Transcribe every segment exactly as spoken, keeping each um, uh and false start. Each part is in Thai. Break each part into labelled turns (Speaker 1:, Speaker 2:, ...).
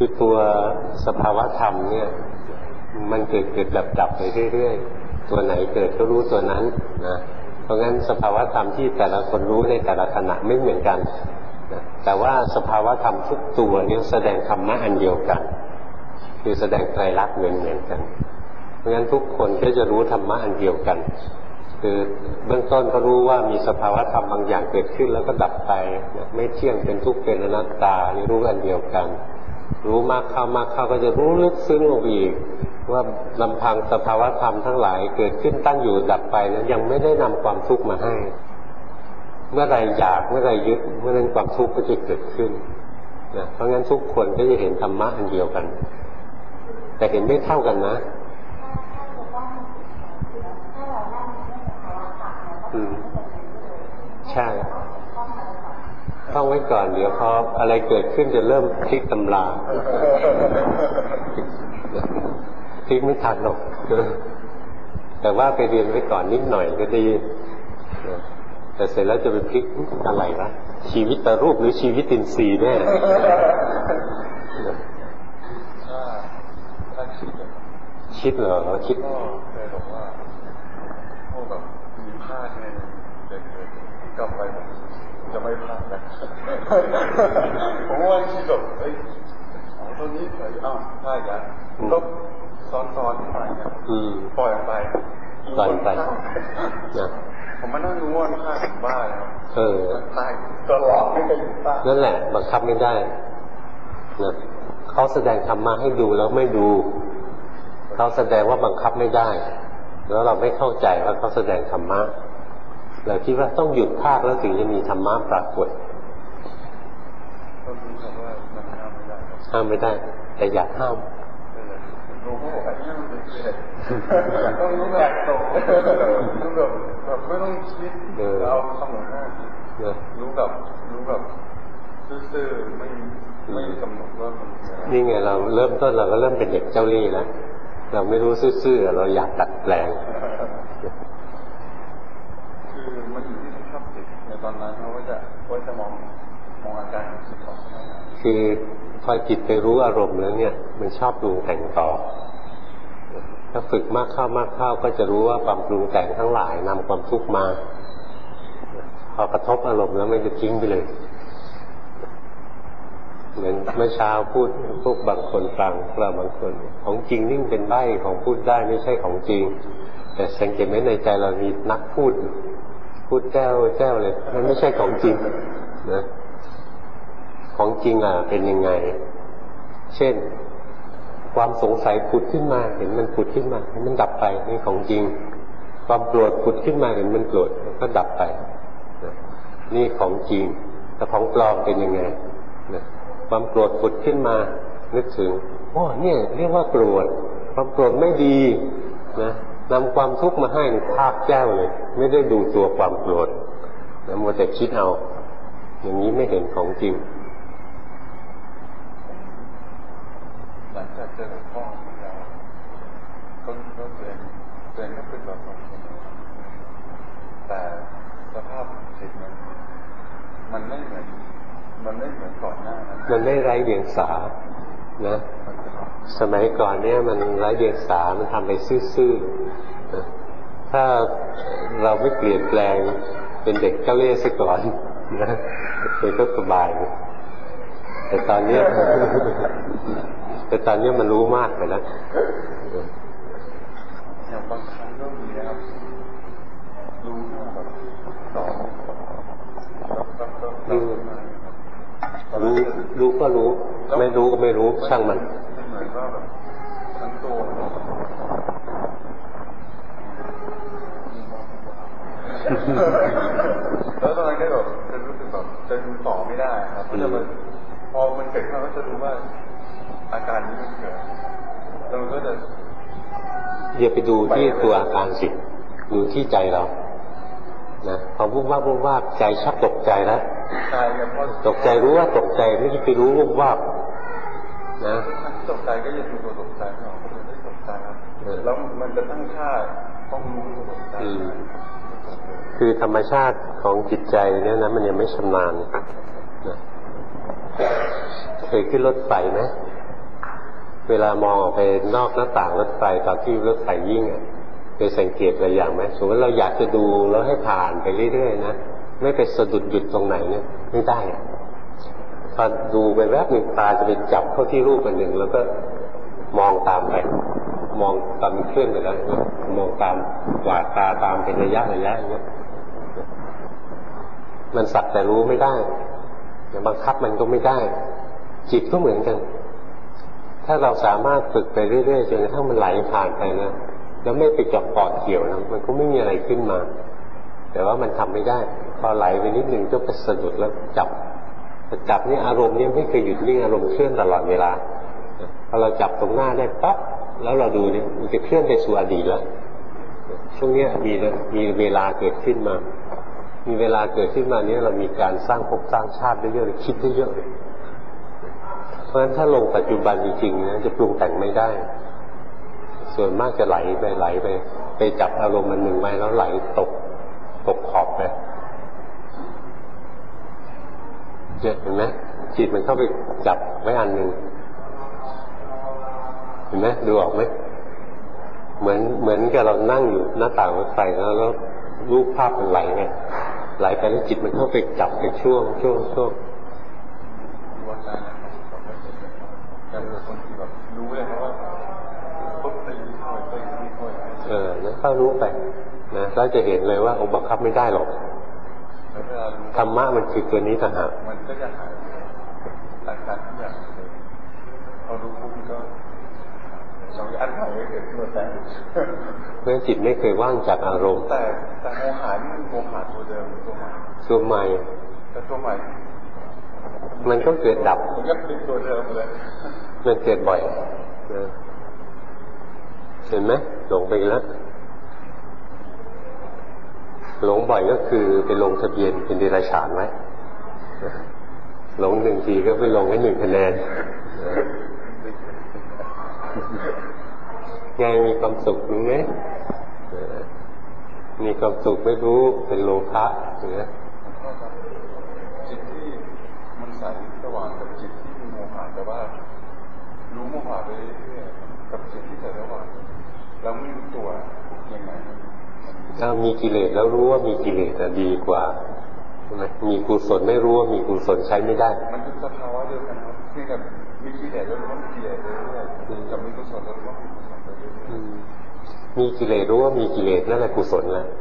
Speaker 1: คือตัวสภาวะธรรมเนี่ยมันเกิดเกิดดับดับไปเรื่อยๆตัวไหนเกิดก็รู้ตัวนั้นนะเพราะงั้นสภาวะธรรมที่แต่ละคนรู้ในแต่ละขณะไม่เหมือนกันนะแต่ว่าสภาวะธรรมทุกตัวนี้แสดงธรรมะอันเดียวกันคือแสดงไตรลักษณ์เหมือนเหมือนกันเพราะงั้นทุกคนก็จะรู้ธรรมะอันเดียวกันคือเบื้องต้นก็รู้ว่ามีสภาวะธรรมบางอย่างเกิดขึ้นแล้วก็ดับไปนะไม่เที่ยงเป็นทุกข์เป็นอนัตตานี่รู้อันเดียวกันรู้มากเข้ามากเข้าก็จะรู้ลึกซึ้งลงอีกว่าลำพังสภาวะธรรมทั้งหลายเกิดขึ้นตั้งอยู่ดับไปนะยังไม่ได้นำความทุกข์มาให้เมื่อไรอยากเมื่อไรยึดเมื่อนั้นความทุกข์ก็จะเกิดขึ้นนะเพราะงั้นทุกคนก็จะเห็นธรรมะอันเดียวกันแต่เห็นไม่เท่ากันนะอืมใช่ท่องไว้ก่อนเดี๋ยวพออะไรเกิดขึ้นจะเริ่มพลิกตำราพลิกไม่ทันหรอกแต่ว่าไปเรียนไว้ก่อนนิดหน่อยก็ดีแต่เสร็จแล้วจะไปพลิกอะไรวะชีวิตตรูปหรือชีวิตตินทรีย์แน่คิดเหรอคิด
Speaker 2: เคยบอกว่าพวกแบบมีพลาดในเด็กๆกลับไปจะไม่พลาดนะผมว่าที่แบบเอ้ยเอาตัวนี้เผยอ้าวพลาดอย่างก็ซ้อนๆไปเนี่ยปล่อยไป
Speaker 1: ปล่อยไป
Speaker 2: ผมมานั่งรู้ว่าพลาดถึงบ้าแล้ว
Speaker 1: เออ
Speaker 2: ตายตลอดไม่ได้บ้า
Speaker 1: นั่นแหละบังคับไม่ได้นะเขาแสดงธรรมะให้ดูแล้วไม่ดูเขาแสดงว่าบังคับไม่ได้แล้วเราไม่เข้าใจว่าเขาแสดงธรรมะเราคิดว่าต้องหยุดภาคแล้วถึงจะมีธรรมะปรากฏ
Speaker 2: ก็รู้คำว่ามันห้ามไม่ได้
Speaker 1: ห้ามไม่ได้แต่อยากห้าม
Speaker 2: รู้เขาบอกไอ้นี่มันเป็นเด็กต้องรู้แบบโตรู้แบบแบบไม่ต้องคิดเราทำเหมือนกันรู้แบบรู้แบบซื่อๆไม่ไม่กำหนดว่า
Speaker 1: นี่ไงเราเริ่มต้นเราก็เริ่มเป็นเด็กเจ้าเล่ห์แล้วเราไม่รู้ซื่อๆเราอยากดัดแปลง
Speaker 2: คือมันอยู่ที่สภาพจิตในตอนนั้นเขาจะว่าจะมองมองอาการของจิตของ
Speaker 1: คือพอจิตไปรู้อารมณ์แล้วเนี่ยมันชอบปรุงแต่งต่อถ้าฝึกมากเข้ามากเข้าก็จะรู้ว่าความปรุงแต่งทั้งหลายนำความทุกข์มาพอกระทบอารมณ์แล้วมันจะทิ้งไปเลยเหมือนเมื่อเช้าพูดพวกบางคนฟังเราบางคนของจริงนี่เป็นใบ้ของพูดได้ไม่ใช่ของจริงแต่สังเกตไหมในใจเรามีนักพูดพูดแจ้วแจ้วเลยมันไม่ใช่ของจริงนะของจริงอ่ะเป็นยังไงเช่นความสงสัยผุดขึ้นมาเห็นมันผุดขึ้นมามันดับไปนี่ของจริงความโกรธผุดขึ้นมาเห็นมันโกรธก็ดับไปนี่ของจริงแต่ของปลอมเป็นยังไงความโกรธผุดขึ้นมานึกถึงโอ้เนี่ยเรียกว่าโกรธความโกรธไม่ดีนะนำความทุกข์มาให้ภาคแจ้วเลยไม่ได้ดูตัวความโกรธนะมัวแต่คิดเอาอย่างนี้ไม่เห็นของจริง
Speaker 2: หลังจากเจอพ่อแล้วก็ก็เจอเจอก็เป็นแบบนั้นแต่สภาพจิตมันมันไม่เหมือนมันไม่เหมือนก่อนหน้านั้น
Speaker 1: มันไม่ไร้เดียงสานะสมัยก่อนเนี่ยมันไร้เดียงสามันทำไปซื่อๆนะถ้าเราไม่เปลี่ยนแปลงเป็นเด็กเจ้าเล่ห์ซะก่อนนะมันก็สบายแต่ตอนนี้แต่ตอนนี้มันรู้มากไปแล้ว
Speaker 2: อย่างบางครั้งก็มีนะครับรู้แบบสอง
Speaker 1: รู้รู้ก็รู้ไม่รู้ก็ไม่รู้ช่างมัน
Speaker 2: เหมือนว่าแบบทั้งตัวแล้วตอนนั้นก็แบบจะรู้สึกแบบจะดูต่อไม่ได้ครับเพราะจะมันพอมันเกิดขึ้นก็จะรู้ว่าอาการนี้มันเกิดเราก็จะ
Speaker 1: อย่าไปดูที่ตัวอาการสิดูที่ใจเรานะพอวุบวาบวุบวาบใจชักตกใจแล้วตกใจรู้ว่าตกใจไม่ใช่ไปรู้วุบวาบนะ
Speaker 2: ตกใจก็อย่าดูตัวตกใจเราก็ไม่ได้ตกใจครับแล้วมันจะตั้งค่าต้องรู้ตัวตกใจ
Speaker 1: คือธรรมชาติของจิตใจเนี่ยนะมันยังไม่ชำนาญนะเคยขึ้นรถไฟไหมเวลามองออกไปนอกหน้าต่างรถไฟตอนที่รถไฟยิ่งอ่ะเคยสังเกตอะไรอย่างไหมสมมติเราอยากจะดูแล้วให้ผ่านไปเรื่อยๆนะไม่ไปสะดุดหยุดตรงไหนเนี่ยไม่ได้พอดูไปแวบหนึ่งตาจะไปจับเข้าที่รูปอันหนึ่งแล้วก็มองตามไปมองตามเคลื่อนไปแล้วมองตามหวาดตาตามเป็นระยะระยะอย่างเงี้ยมันสักแต่รู้ไม่ได้บังคับมันก็ไม่ได้จิตก็เหมือนกันถ้าเราสามารถฝึกไปเรื่อยๆจนกระทั่งมันไหลผ่านไปนะแล้วไม่ไปจับเกาะเกี่ยวนะมันก็ไม่มีอะไรขึ้นมาแต่ว่ามันทำไม่ได้พอไหลไปนิดนึงก็ไปสะดุดแล้วจับจับนี่อารมณ์นี่ไม่เคยหยุดนิ่งอารมณ์เคลื่อนตลอดเวลาพอเราจับตรงหน้าได้ปั๊บแล้วเราดูเนี่ยมันจะเคลื่อนไปสู่อดีตแล้วช่วงนี้มีมีเวลาเกิดขึ้นมามีเวลาเกิดขึ้นมาเนี้ยเรามีการสร้างภพสร้างชาติได้เยอะเลยคิดได้เยอะเลยเพราะฉะนั้นถ้าลงปัจจุบันจริงๆนะจะปรุงแต่งไม่ได้ส่วนมากจะไหลไปไหลไปไปจับอารมณ์มันหนึ่งไว้แล้วไหลตกตกขอบไปเนี่ยเห็นไหมจิตมันเข้าไปจับไว้อันหนึ่งเห็นไหมดูออกไหมเหมือนเหมือนกับเรานั่งอยู่หน้าต่างรถไฟแล้วแล้วรูปภาพมันไหลไงไหลไปแล้วจิตมันเข้าไปจับไปช่วงช่วงช่วง
Speaker 2: วันนั้นการเป็นคนที่แบบรู้เลยนะว่าปุ๊บไปค่อยไปค่อยเออ
Speaker 1: แล้วเข้ารู้ไปนะแล้วจะเห็นเลยว่าองค์บังคับไม่ได้หรอกธรรมะมันคือตัวนี้ต่างหาก
Speaker 2: มันก็จะหายอาการทุกอย่างเลยพอรู้ปุ๊บก็สองอันหายไปเกิดขึ้นมาแต่
Speaker 1: เพื่อจิตไม่เคยว่างจากอารมณ์
Speaker 2: แต่แต่โมหะนี่มันโมหะตัวเดิมตัวใหม่
Speaker 1: ตัวใหม่
Speaker 2: แต่ตัวใหม่
Speaker 1: มันก็เกิดดับ
Speaker 2: มันก็เป็นตัวเดิมเลย
Speaker 1: มันเกิดบ่อยเห็นไหมหลงไปแล้วหลงบ่อยก็คือไปลงทะเบียนเป็นเดรัจฉานไว้หลงหนึ่งทีก็ไปลงให้หนึ่งคะแนนไงมีความสุขรู้ไหมมีความสุขไม่รู้เป็นโลภะอย่างเงี้ย
Speaker 2: จิตที่มันใสสว่างกับจิตที่มีโมหะแต่ว่ารู้โมหะไปเรื่อยๆกับจิตที่ใสสว่างเราไม่รู้ตัวยังไง
Speaker 1: ถ้ามีกิเลสแล้วรู้ว่ามีกิเลสจะดีกว่าใช่ไหมมีกุศลไม่รู้ว่ามีกุศลใช้ไม่ได้
Speaker 2: มันเป็นสภาวะเดียวกันครับเพียงแต่มีกิเลสแล้วรู้ว่ามีกิเลสเรื่อยๆกับมีกุศลแล้วรู้ว่ามีกุศลเรื่อย
Speaker 1: ๆมีกิเลสรู้ว่ามีกิเลสนั่นแหละกุศลแหละ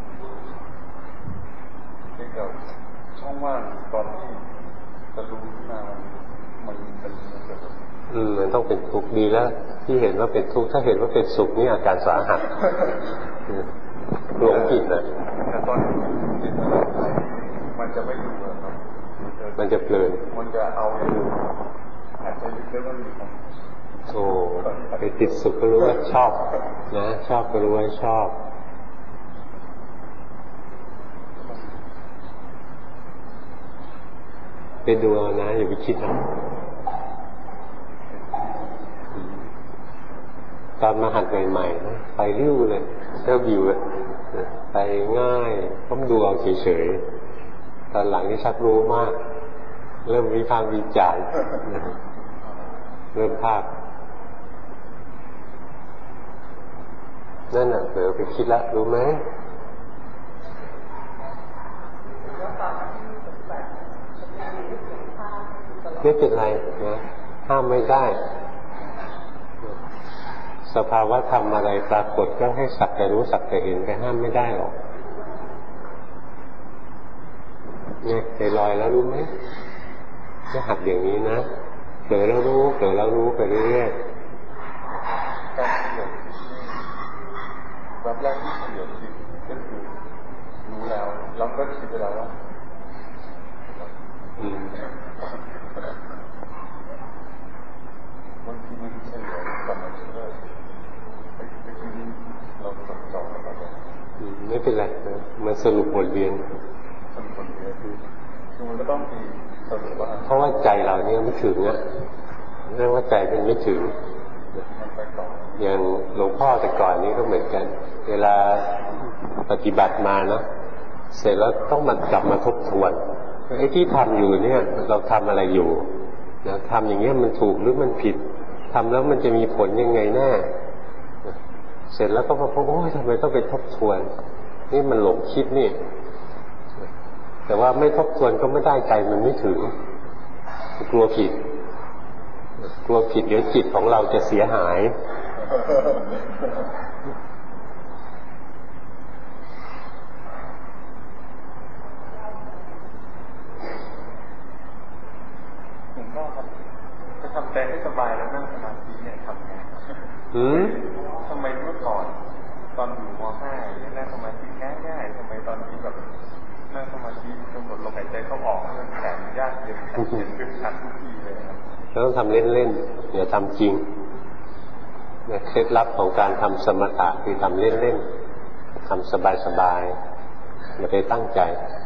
Speaker 2: เพียงแต่ช่องว่างตอนที่จะรู้ขึ้นมามันเป็น
Speaker 1: อืมมันต้องเป็นทุกข์ดีแล้วที่เห็นว่าเป็นทุกข์ถ้าเห็นว่าเป็นสุขนี่อาการสาหัสหลงผิดนะ
Speaker 2: แต่ตอนที่จิตมันไปมันจะไม่ดูครับ
Speaker 1: มันจะเพลิน
Speaker 2: มันจะเอาอย่างอื่นอาจจะยึดเรื่องนี้ครับ
Speaker 1: โอ้ไปติดสุขก็รู้ว่าชอบนะชอบก็รู้ว่าชอบไปดูเอานะอย่าไปคิดนะตอนมาหัดใหม่ๆนะไปริ้วเลยเจ้าบิวเลยไปง่ายก็ดูเอาเฉยๆตอนหลังนี่ชักรู้มากเริ่มวิพากษ์วิจารณ์เริ่มภาคนั่นน่ะเผลอไปคิดแล้วรู้ไหมไม่เป็นไรนะห้ามไม่ได้สภาวะธรรมอะไรปรากฏก็ให้สักแต่รู้สักแต่เห็นไปห้ามไม่ได้หรอกเนี่ยใจลอยแล้วรู้ไหมจะหัดอย่างนี้นะเผลอแล้วรู้เผลอแล้วรู้ไปเรื่อย
Speaker 2: ๆการเฉลียวคิดแบบแรกที่เฉลียวคิดก็คือรู้แล้วแล้วก็คิดไปแล้วว่า
Speaker 1: อืม
Speaker 2: บางทีมันเฉลียวกับมันเฉลียวเราสอบสอบแล้วก็
Speaker 1: ไม่เป็นไรนะมันสรุปบทเรียน
Speaker 2: สรุปบทเรียนคือมันก็ต้องมีสรุปว่า
Speaker 1: เพราะว่าใจเราเนี่ยไม่ถึงอ่ะเรียกว่าใจมันไม่ถึงอย่างหลวงพ่อแต่ก่อนนี้ก็เหมือนกันเวลาปฏิบัติมานะเสร็จแล้วต้องมากลับมาทบทวนไอ้ที่ทำอยู่เนี่ยเราทำอะไรอยู่นะทำอย่างเงี้ยมันถูกหรือมันผิดทำแล้วมันจะมีผลยังไงแน่เสร็จแล้วก็มาพบโอ้ยทำไมต้องไปทบทวนนี่มันหลงคิดนี่แต่ว่าไม่ทบทวนก็ไม่ได้ใจมันไม่ถึงกลัวผิดกลัวผิดเดี๋ยวจิตของเราจะเสียหาย
Speaker 2: ผมก็ครับจะทำใจให้สบายแล้วนั่งสมาธิเนี่ยทำไง
Speaker 1: หืม
Speaker 2: ทำไมเมื่อก่อนตอนอยู่ม.ห้าเนี่ยนั่งสมาธิง่ายๆทำไมตอนนี้แบบนั่งสมาธิกำหนดลมหายใจเข้าออกให้มันแข็งยากเย็นแข็งเย็นขึ้นชัดทุกทีเลยครับ
Speaker 1: เราต้องทำเล่นๆอย่าทำจริงเคล็ดลับของการทำสมถะคือทำเล่นๆทำสบายๆอย่าไปตั้งใจ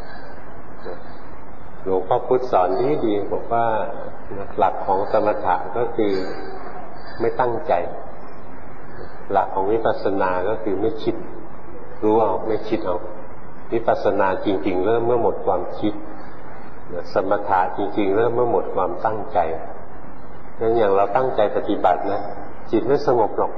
Speaker 1: หลวงพ่อพุธสอนดีๆบอกว่าหลักของสมถะก็คือไม่ตั้งใจหลักของวิปัสสนาก็คือไม่คิดรู้เอาไม่คิดเอาวิปัสสนาจริงๆเริ่มเมื่อหมดความคิดสมถะจริงๆเริ่มเมื่อหมดความตั้งใจงั้นอย่างเราตั้งใจปฏิบัตินะจิตไม่สงบหรอก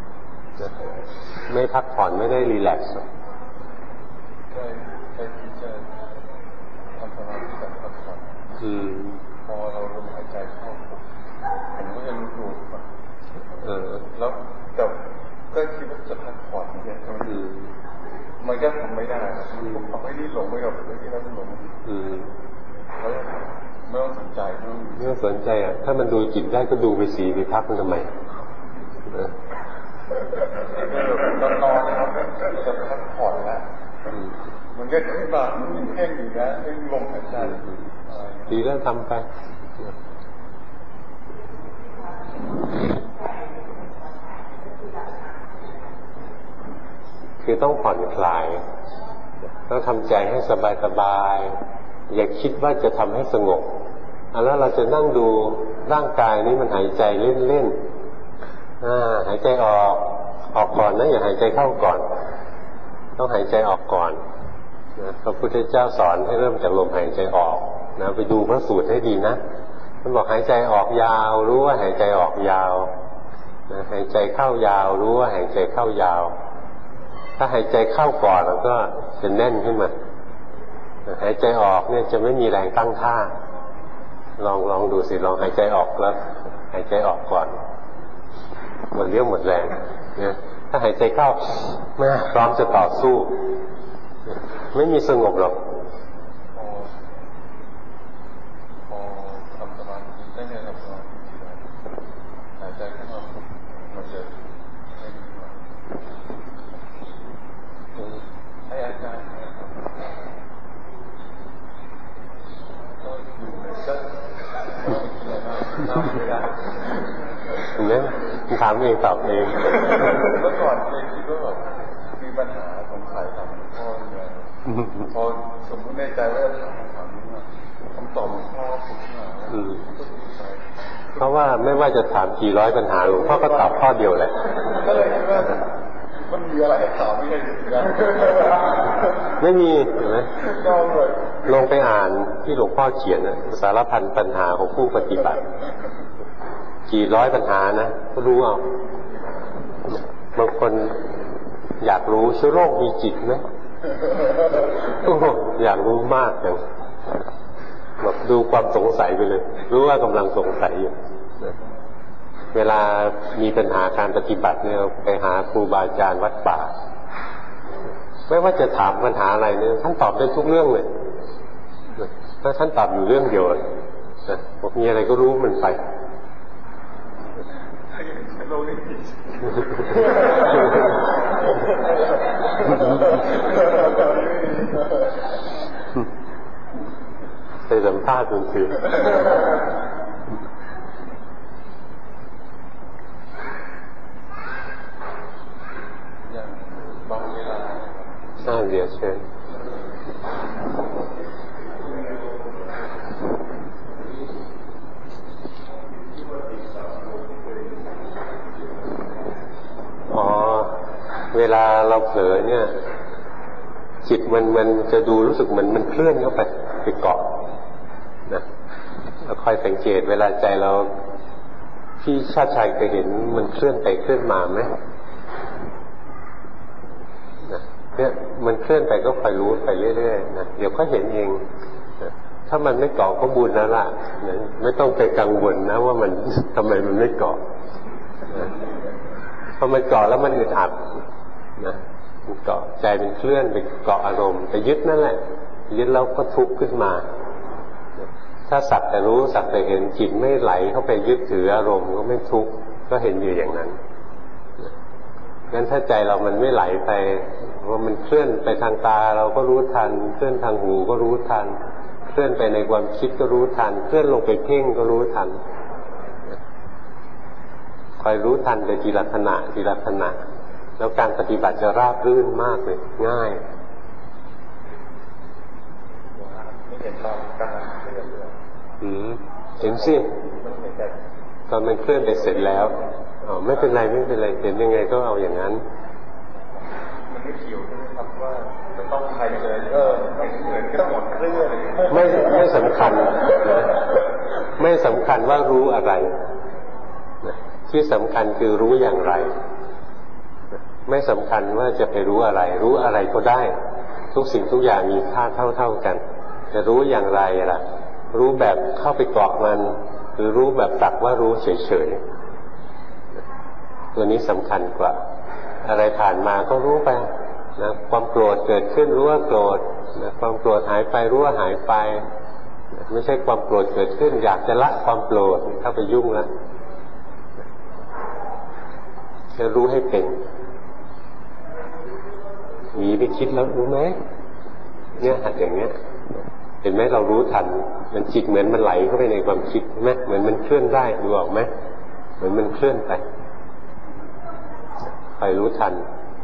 Speaker 1: ไม่พักผ่อนไม่ได้รีแลกซ์
Speaker 2: ใช่ใช่ที่จะทำสมาธิแบบพักผ่อนพอเราลมหายใจเข้าผมก็จะรู้ตัวเออแล้วแต่ก็คิดว่าจะพักผ่อนเนี่ยทำไมมันก็ทำไม่ได้ผมทำให้นี่หลงไปกับเรื่องที่เราหลงแล้วไม่ต้องสนใจ
Speaker 1: ไม่ต้องสนใจอ่ะถ้ามันดูจิตได้ก็ดูไปสีไปพักมันทำไม
Speaker 2: ตอนนอนนะครับจะพักผ่อนแล้วมันก็ขึ้นมามันแห้งอยู่นะเรื่องลมหายใจ
Speaker 1: ดีแล้วทำไปคือต้องผ่อนคลายต้องทำใจให้สบายๆอย่าคิดว่าจะทำให้สงบแล้วเราจะนั่งดูร่างกายนี้มันหายใจเล่นๆหายใจออกออกก่อนนะอย่าหายใจเข้าก่อนต้องหายใจออกก่อนนะพระพุทธเจ้าสอนให้เริ่มจากลมหายใจออกนะไปดูพระสูตรให้ดีนะท่านบอกหายใจออกยาวรู้ว่าหายใจออกยาวนะหายใจเข้ายาวรู้ว่าหายใจเข้ายาวถ้าหายใจเข้าก่อนแล้วก็จะแน่นขึ้นมาหายใจออกเนี่ยจะไม่มีแรงตั้งท่าลองลองดูสิลองหายใจออกแล้วหายใจออกก่อนหมดเรี่ยวหมดแรงเนี่ยถ้าหายใจเข้าแม่พร้อมจะต่อสู้ไม่มีสงบหรอก
Speaker 2: พอทำสมาธิได้เนี่ยทำสมาธิหายใจเข้ามามันจะให้อาจารย์ก็อยู่ในสักน้ำไม่ได้
Speaker 1: เนี่ยถามเองตอบเอง
Speaker 2: เมื่อก่อนเคยคิดว่าแบบมีปัญหาสงสัยถามพ่อเนี่ยพอสมมติในใจว่าถามคำถามนี้มาคำตอบของพ่อผมมา
Speaker 1: เพราะว่าไม่ว่าจะถามกี่ร้อยปัญหาหลวงพ่อก็ตอบข้อเดียวแหละ
Speaker 2: ก็เลยคิดว่ามันมีอะไรให้ถามไม่ใช่หรือ
Speaker 1: ไม่มีเห็นไหมลงไปอ่านที่หลวงพ่อเขียนสารพันปัญหาของผู้ปฏิบัติกี่ร้อยปัญหานะก็รู้เอาบางคนอยากรู้เชื้อโรคมีจิตไหมอยากรู้มากอย่างแบบดูความสงสัยไปเลยรู้ว่ากำลังสงสัยอยู่เวลามีปัญหาการปฏิบัติเนี่ยไปหาครูบาอาจารย์วัดป่าไม่ว่าจะถามปัญหาอะไรเนี่ยท่านตอบได้ทุกเรื่องเลยถ้าท่านตอบอยู่เรื่องเดียวบอกมีอะไรก็รู้มันไปไปสัมภาษณ์มันคือ
Speaker 2: บางเวลา
Speaker 1: น่าเดียวเชิญอ๋อเวลาเราเผลอเนี่ยจิตมันมันจะดูรู้สึกมันมันเคลื่อนเข้าไปไปเกาะนะเราคอยสังเกตเวลาใจเราพี่ชาติชายเคยเห็นมันเคลื่อนไปเคลื่อนมาไหมนะเนี่ยมันเคลื่อนไปก็คอยรู้ไปเรื่อยๆนะเดี๋ยวก็เห็นเองนะถ้ามันไม่เกาะก็บุญแล้วล่ะนะไม่ต้องไปกังวลนะว่ามันทำไมมันไม่เกาะนะพอมันเกาะแล้วมันอึดอัดนะมันเกาะใจมันเคลื่อนไปเกาะอารมณ์ไปยึดนั่นแหละยึดแล้วก็ทุกข์ขึ้นมาถ้าสักแต่รู้สักแต่เห็นจิตไม่ไหลเข้าไปยึดถืออารมณ์ก็ไม่ทุกข์ก็เห็นอยู่อย่างนั้นงั้นถ้าใจเรามันไม่ไหลไปว่ามันเคลื่อนไปทางตาเราก็รู้ทันเคลื่อนทางหูก็รู้ทันเคลื่อนไปในความคิดก็รู้ทันเคลื่อนลงไปเพ่งก็รู้ทันคอยรู้ทันไปทีละขณะทีละขณะแล้วการปฏิบัติจะราบรื่นมากเลยง่าย
Speaker 2: ไม่เห็นตอนกำลังเคลื่อนเลย
Speaker 1: อืมเห็นสิตอนมันเคลื่อนไปเสร็จแล้วอ๋อไม่เป็นไรไม่เป็นไรเห็นยังไงก็เอาอย่างนั้น
Speaker 2: มันไม่เกี่ยวนะครับว่าจะต้องใครเลยเออไม่เหมือนก็หมดเคลื่อน
Speaker 1: ไม่ไม่สำคัญนะไม่สำคัญว่ารู้อะไรที่สำคัญคือรู้อย่างไรไม่สำคัญว่าจะไปรู้อะไรรู้อะไรก็ได้ทุกสิ่งทุกอย่างมีค่าเท่าๆกันจะรู้อย่างไรล่ะรู้แบบเข้าไปเกาะมันหรือรู้แบบสักว่ารู้เฉยๆตัวนี้สำคัญกว่าอะไรผ่านมาก็รู้ไปนะความโกรธเกิดขึ้นรู้ว่าโกรธนะความโกรธหายไปรู้ว่าหายไปนะไม่ใช่ความโกรธเกิดขึ้นอยากจะละความโกรธเข้าไปยุ่งแล้วจะรู้ให้เป็นหนีไปคิดแล้วรู้ไหมเนี่ยหัดอย่างเนี้ยเห็นไหมเรารู้ทันมันจิตเหมือนมันไหลเข้าไปในความคิดใช่ไหมเหมือนมันเคลื่อนได้ดูออกไหมเหมือนมันเคลื่อนไปคอยรู้ทัน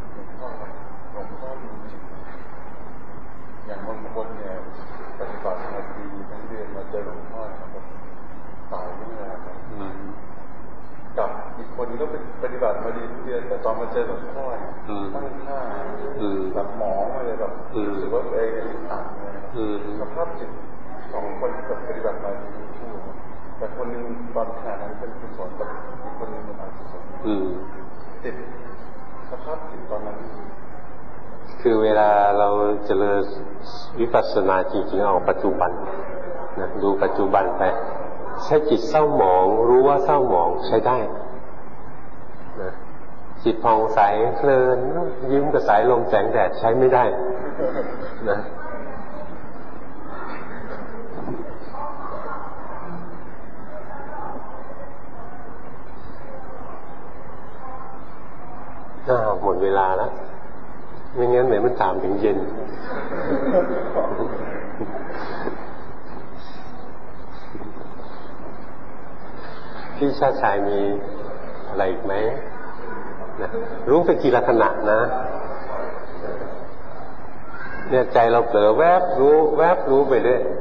Speaker 2: อย่างบางคนเนี่ยปฏิบัติมาปีทั้งเดือนมาเจอหลวงพ่อครับตายไม่นานกับอีกคนก็ปฏิบัติมาดีทุกเดือนแต่ตอนมาเจอหลวงพ่อตั้งท่าแบบหมอมาเลยแบบรู้สึกว่าตัวเองต่างเลยสภาพจิตสองคนกับปฏิบัติมาดีคู่แต่คนนึงตอนขณะนั้นเป็นกุศลแต่อีกคนนึงเป็นอกุศลจิตสภาพจิตตอนนั้น
Speaker 1: คือเวลาเราเจริญวิปัสสนาจริงๆเอาปัจจุบันนะดูปัจจุบันไปใช้จิตเศร้าหมองรู้ว่าเศร้าหมองใช้ได้นะจิตผ่องใสเพลินยิ้มกับสายลมแสงแดดใช้ไม่ได้นะอ้าวหมดเวลาแล้วไม่งั้นเหมือนมันถามถึงเย็นพี่ชาติชายมีอะไรอีกไหมนะรู้เป็นทีละขณะนะเนี่ยใจเราเผลอแวบรู้แวบรู้ไปเรื่อย